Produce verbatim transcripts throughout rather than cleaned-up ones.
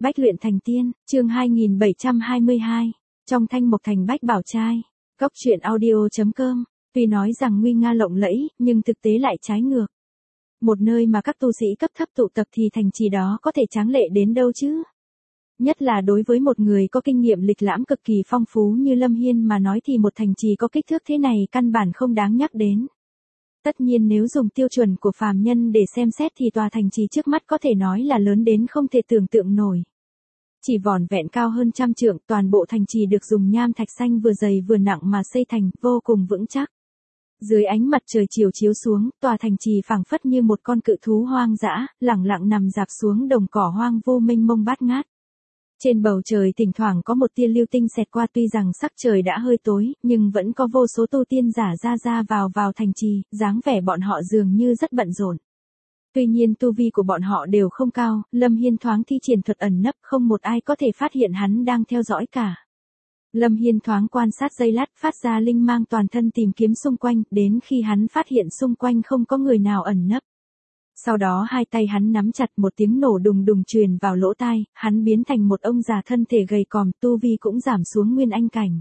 Bách luyện thành tiên, chương hai nghìn bảy trăm hai mươi hai. Trong thanh mộc thành Bách Bảo Trai. Góc truyện audio chấm com. Tuy nói rằng nguy nga lộng lẫy, nhưng thực tế lại trái ngược. Một nơi mà các tu sĩ cấp thấp tụ tập thì thành trì đó có thể tráng lệ đến đâu chứ? Nhất là đối với một người có kinh nghiệm lịch lãm cực kỳ phong phú như Lâm Hiên mà nói thì một thành trì có kích thước thế này căn bản không đáng nhắc đến. Tất nhiên nếu dùng tiêu chuẩn của phàm nhân để xem xét thì tòa thành trì trước mắt có thể nói là lớn đến không thể tưởng tượng nổi. Chỉ vỏn vẹn cao hơn trăm trượng, toàn bộ thành trì được dùng nham thạch xanh vừa dày vừa nặng mà xây thành, vô cùng vững chắc. Dưới ánh mặt trời chiều chiếu xuống, tòa thành trì phảng phất như một con cự thú hoang dã, lẳng lặng nằm dạp xuống đồng cỏ hoang vu mênh mông bát ngát. Trên bầu trời thỉnh thoảng có một tia lưu tinh xẹt qua, tuy rằng sắc trời đã hơi tối, nhưng vẫn có vô số tu tiên giả ra ra vào vào thành trì, dáng vẻ bọn họ dường như rất bận rộn. Tuy nhiên tu vi của bọn họ đều không cao, Lâm Hiên thoáng thi triển thuật ẩn nấp, không một ai có thể phát hiện hắn đang theo dõi cả. Lâm Hiên thoáng quan sát giây lát, phát ra linh mang toàn thân tìm kiếm xung quanh, đến khi hắn phát hiện xung quanh không có người nào ẩn nấp. Sau đó hai tay hắn nắm chặt, một tiếng nổ đùng đùng truyền vào lỗ tai, hắn biến thành một ông già thân thể gầy còm, tu vi cũng giảm xuống nguyên anh cảnh.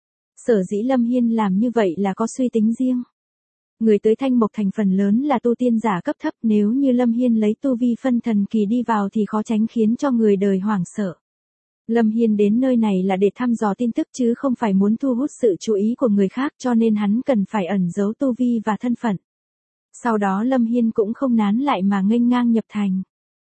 Sở dĩ Lâm Hiên làm như vậy là có suy tính riêng. Người tới Thanh Mộc Thành phần lớn là tu tiên giả cấp thấp, nếu như Lâm Hiên lấy tu vi phân thần kỳ đi vào thì khó tránh khiến cho người đời hoảng sợ. Lâm Hiên đến nơi này là để thăm dò tin tức chứ không phải muốn thu hút sự chú ý của người khác, cho nên hắn cần phải ẩn giấu tu vi và thân phận. Sau đó Lâm Hiên cũng không nán lại mà nghênh ngang nhập thành.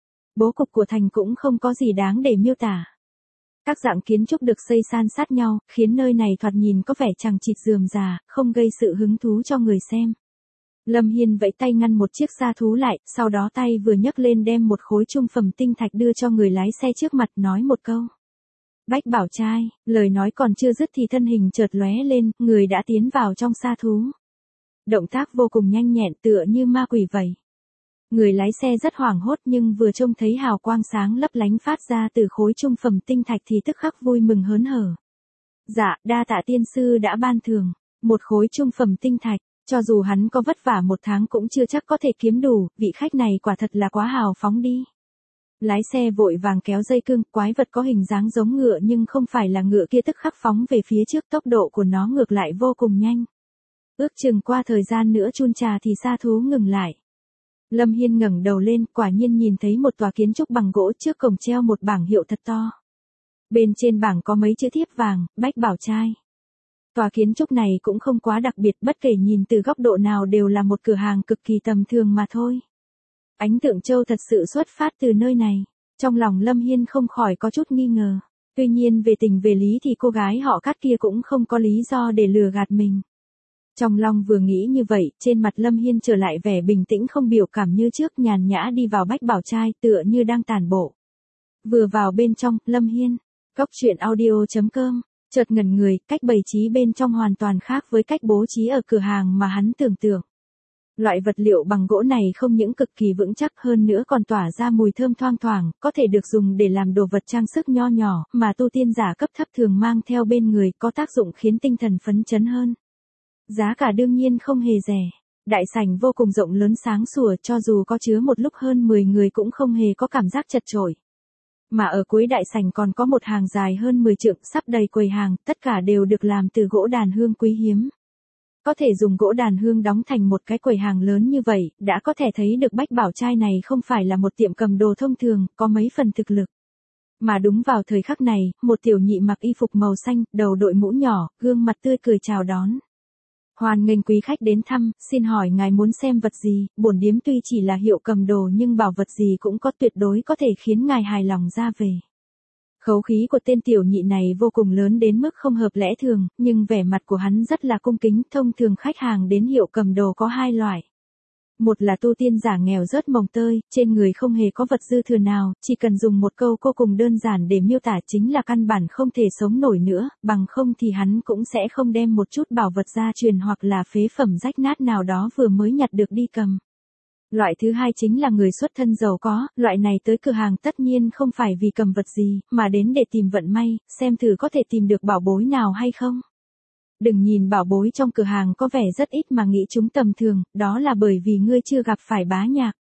Bố cục của thành cũng không có gì đáng để miêu tả. Các dạng kiến trúc được xây san sát nhau, khiến nơi này thoạt nhìn có vẻ chằng chịt rườm rà, không gây sự hứng thú cho người xem. Lâm Hiên vẫy tay ngăn một chiếc sa thú lại, sau đó tay vừa nhấc lên đem một khối trung phẩm tinh thạch đưa cho người lái xe trước mặt, nói một câu. Bách Bảo Trai, lời nói còn chưa dứt thì thân hình chợt lóe lên, người đã tiến vào trong sa thú. Động tác vô cùng nhanh nhẹn, tựa như ma quỷ vậy. Người lái xe rất hoảng hốt, nhưng vừa trông thấy hào quang sáng lấp lánh phát ra từ khối trung phẩm tinh thạch thì tức khắc vui mừng hớn hở. Dạ, đa tạ tiên sư đã ban thưởng một khối trung phẩm tinh thạch, cho dù hắn có vất vả một tháng cũng chưa chắc có thể kiếm đủ, vị khách này quả thật là quá hào phóng đi. Lái xe vội vàng kéo dây cương, quái vật có hình dáng giống ngựa nhưng không phải là ngựa kia tức khắc phóng về phía trước, tốc độ của nó ngược lại vô cùng nhanh. Ước chừng qua thời gian nữa chun trà thì sa thú ngừng lại. Lâm Hiên ngẩng đầu lên, quả nhiên nhìn thấy một tòa kiến trúc bằng gỗ, trước cổng treo một bảng hiệu thật to. Bên trên bảng có mấy chữ thiếp vàng, Bách Bảo Trai. Tòa kiến trúc này cũng không quá đặc biệt, bất kể nhìn từ góc độ nào đều là một cửa hàng cực kỳ tầm thường mà thôi. Ánh Tượng Châu thật sự xuất phát từ nơi này. Trong lòng Lâm Hiên không khỏi có chút nghi ngờ. Tuy nhiên về tình về lý thì cô gái họ Cát kia cũng không có lý do để lừa gạt mình. Trong lòng vừa nghĩ như vậy, trên mặt Lâm Hiên trở lại vẻ bình tĩnh không biểu cảm như trước, nhàn nhã đi vào Bách Bảo Trai tựa như đang tản bộ. Vừa vào bên trong, Lâm Hiên, góc truyện audio chấm com, chợt ngẩn người, cách bày trí bên trong hoàn toàn khác với cách bố trí ở cửa hàng mà hắn tưởng tượng. Loại vật liệu bằng gỗ này không những cực kỳ vững chắc hơn nữa còn tỏa ra mùi thơm thoang thoảng, có thể được dùng để làm đồ vật trang sức nho nhỏ, mà tu tiên giả cấp thấp thường mang theo bên người, có tác dụng khiến tinh thần phấn chấn hơn. Giá cả đương nhiên không hề rẻ. Đại sảnh vô cùng rộng lớn sáng sủa, cho dù có chứa một lúc hơn mười người cũng không hề có cảm giác chật chội. Mà ở cuối đại sảnh còn có một hàng dài hơn mười trượng, sắp đầy quầy hàng, tất cả đều được làm từ gỗ đàn hương quý hiếm. Có thể dùng gỗ đàn hương đóng thành một cái quầy hàng lớn như vậy, đã có thể thấy được Bách Bảo Trai này không phải là một tiệm cầm đồ thông thường, có mấy phần thực lực. Mà đúng vào thời khắc này, một tiểu nhị mặc y phục màu xanh, đầu đội mũ nhỏ, gương mặt tươi cười chào đón. Hoan nghênh quý khách đến thăm, xin hỏi ngài muốn xem vật gì, bổn điếm tuy chỉ là hiệu cầm đồ nhưng bảo vật gì cũng có, tuyệt đối có thể khiến ngài hài lòng ra về. Khẩu khí của tên tiểu nhị này vô cùng lớn đến mức không hợp lẽ thường, nhưng vẻ mặt của hắn rất là cung kính. Thông thường khách hàng đến hiệu cầm đồ có hai loại. Một là tu tiên giả nghèo rớt mồng tơi, trên người không hề có vật dư thừa nào, chỉ cần dùng một câu vô cùng đơn giản để miêu tả chính là căn bản không thể sống nổi nữa, bằng không thì hắn cũng sẽ không đem một chút bảo vật gia truyền hoặc là phế phẩm rách nát nào đó vừa mới nhặt được đi cầm. Loại thứ hai chính là người xuất thân giàu có, loại này tới cửa hàng tất nhiên không phải vì cầm vật gì, mà đến để tìm vận may, xem thử có thể tìm được bảo bối nào hay không. Đừng nhìn bảo bối trong cửa hàng có vẻ rất ít mà nghĩ chúng tầm thường, đó là bởi vì ngươi chưa gặp phải bá nhạc.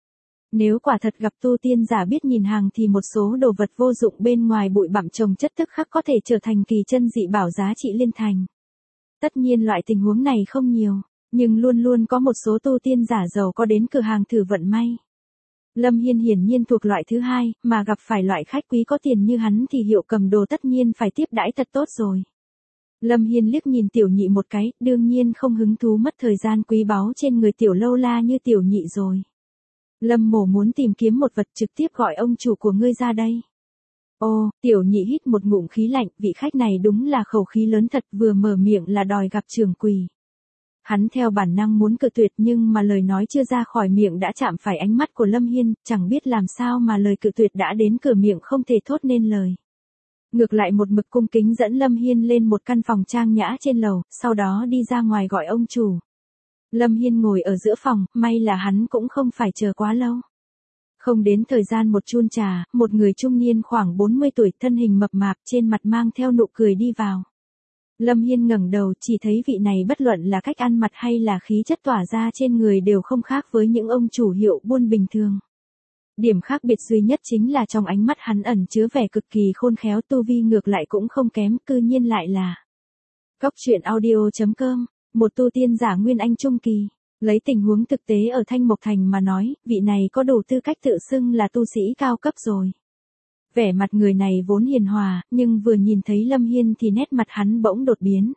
Nếu quả thật gặp tu tiên giả biết nhìn hàng thì một số đồ vật vô dụng bên ngoài bụi bặm trồng chất tức khắc có thể trở thành kỳ chân dị bảo giá trị liên thành. Tất nhiên loại tình huống này không nhiều, nhưng luôn luôn có một số tu tiên giả giàu có đến cửa hàng thử vận may. Lâm Hiên hiển nhiên thuộc loại thứ hai, mà gặp phải loại khách quý có tiền như hắn thì hiệu cầm đồ tất nhiên phải tiếp đãi thật tốt rồi. Lâm Hiên liếc nhìn tiểu nhị một cái, đương nhiên không hứng thú mất thời gian quý báu trên người tiểu lâu la như tiểu nhị rồi. Lâm mổ muốn tìm kiếm một vật trực tiếp gọi ông chủ của ngươi ra đây. Ô, tiểu nhị hít một ngụm khí lạnh, vị khách này đúng là khẩu khí lớn thật, vừa mở miệng là đòi gặp trưởng quỳ. Hắn theo bản năng muốn cự tuyệt nhưng mà lời nói chưa ra khỏi miệng đã chạm phải ánh mắt của Lâm Hiên, chẳng biết làm sao mà lời cự tuyệt đã đến cửa miệng không thể thốt nên lời. Ngược lại một mực cung kính dẫn Lâm Hiên lên một căn phòng trang nhã trên lầu, sau đó đi ra ngoài gọi ông chủ. Lâm Hiên ngồi ở giữa phòng, may là hắn cũng không phải chờ quá lâu. Không đến thời gian một chun trà, một người trung niên khoảng bốn mươi tuổi, thân hình mập mạp, trên mặt mang theo nụ cười đi vào. Lâm Hiên ngẩng đầu, chỉ thấy vị này bất luận là cách ăn mặc hay là khí chất tỏa ra trên người đều không khác với những ông chủ hiệu buôn bình thường. Điểm khác biệt duy nhất chính là trong ánh mắt hắn ẩn chứa vẻ cực kỳ khôn khéo, tu vi ngược lại cũng không kém, cư nhiên lại là Cóc truyện audio chấm com, một tu tiên giả nguyên anh trung kỳ. Lấy tình huống thực tế ở Thanh Mộc Thành mà nói, vị này có đủ tư cách tự xưng là tu sĩ cao cấp rồi. Vẻ mặt người này vốn hiền hòa, nhưng vừa nhìn thấy Lâm Hiên thì nét mặt hắn bỗng đột biến.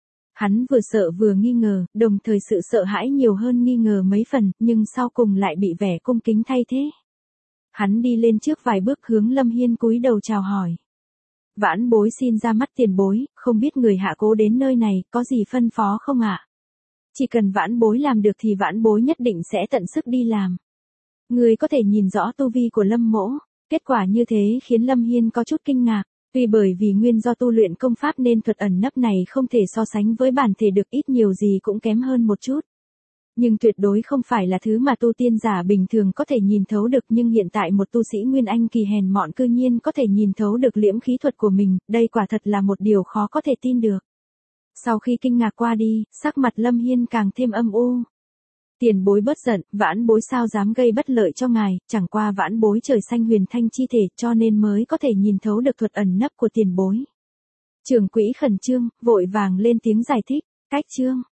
Hắn vừa sợ vừa nghi ngờ, đồng thời sự sợ hãi nhiều hơn nghi ngờ mấy phần, nhưng sau cùng lại bị vẻ cung kính thay thế. Hắn đi lên trước vài bước hướng Lâm Hiên cúi đầu chào hỏi. Vãn bối xin ra mắt tiền bối, không biết người hạ cố đến nơi này, có gì phân phó không ạ? Chỉ cần vãn bối làm được thì vãn bối nhất định sẽ tận sức đi làm. Người có thể nhìn rõ tu vi của Lâm mỗ. Kết quả như thế khiến Lâm Hiên có chút kinh ngạc, tuy bởi vì nguyên do tu luyện công pháp nên thuật ẩn nấp này không thể so sánh với bản thể được, ít nhiều gì cũng kém hơn một chút. Nhưng tuyệt đối không phải là thứ mà tu tiên giả bình thường có thể nhìn thấu được, nhưng hiện tại một tu sĩ nguyên anh kỳ hèn mọn cư nhiên có thể nhìn thấu được liễm khí thuật của mình, đây quả thật là một điều khó có thể tin được. Sau khi kinh ngạc qua đi, sắc mặt Lâm Hiên càng thêm âm u. Tiền bối bớt giận, vãn bối sao dám gây bất lợi cho ngài, chẳng qua vãn bối trời xanh huyền thanh chi thể cho nên mới có thể nhìn thấu được thuật ẩn nấp của tiền bối. Trưởng quỹ khẩn trương, vội vàng lên tiếng giải thích, cách chương.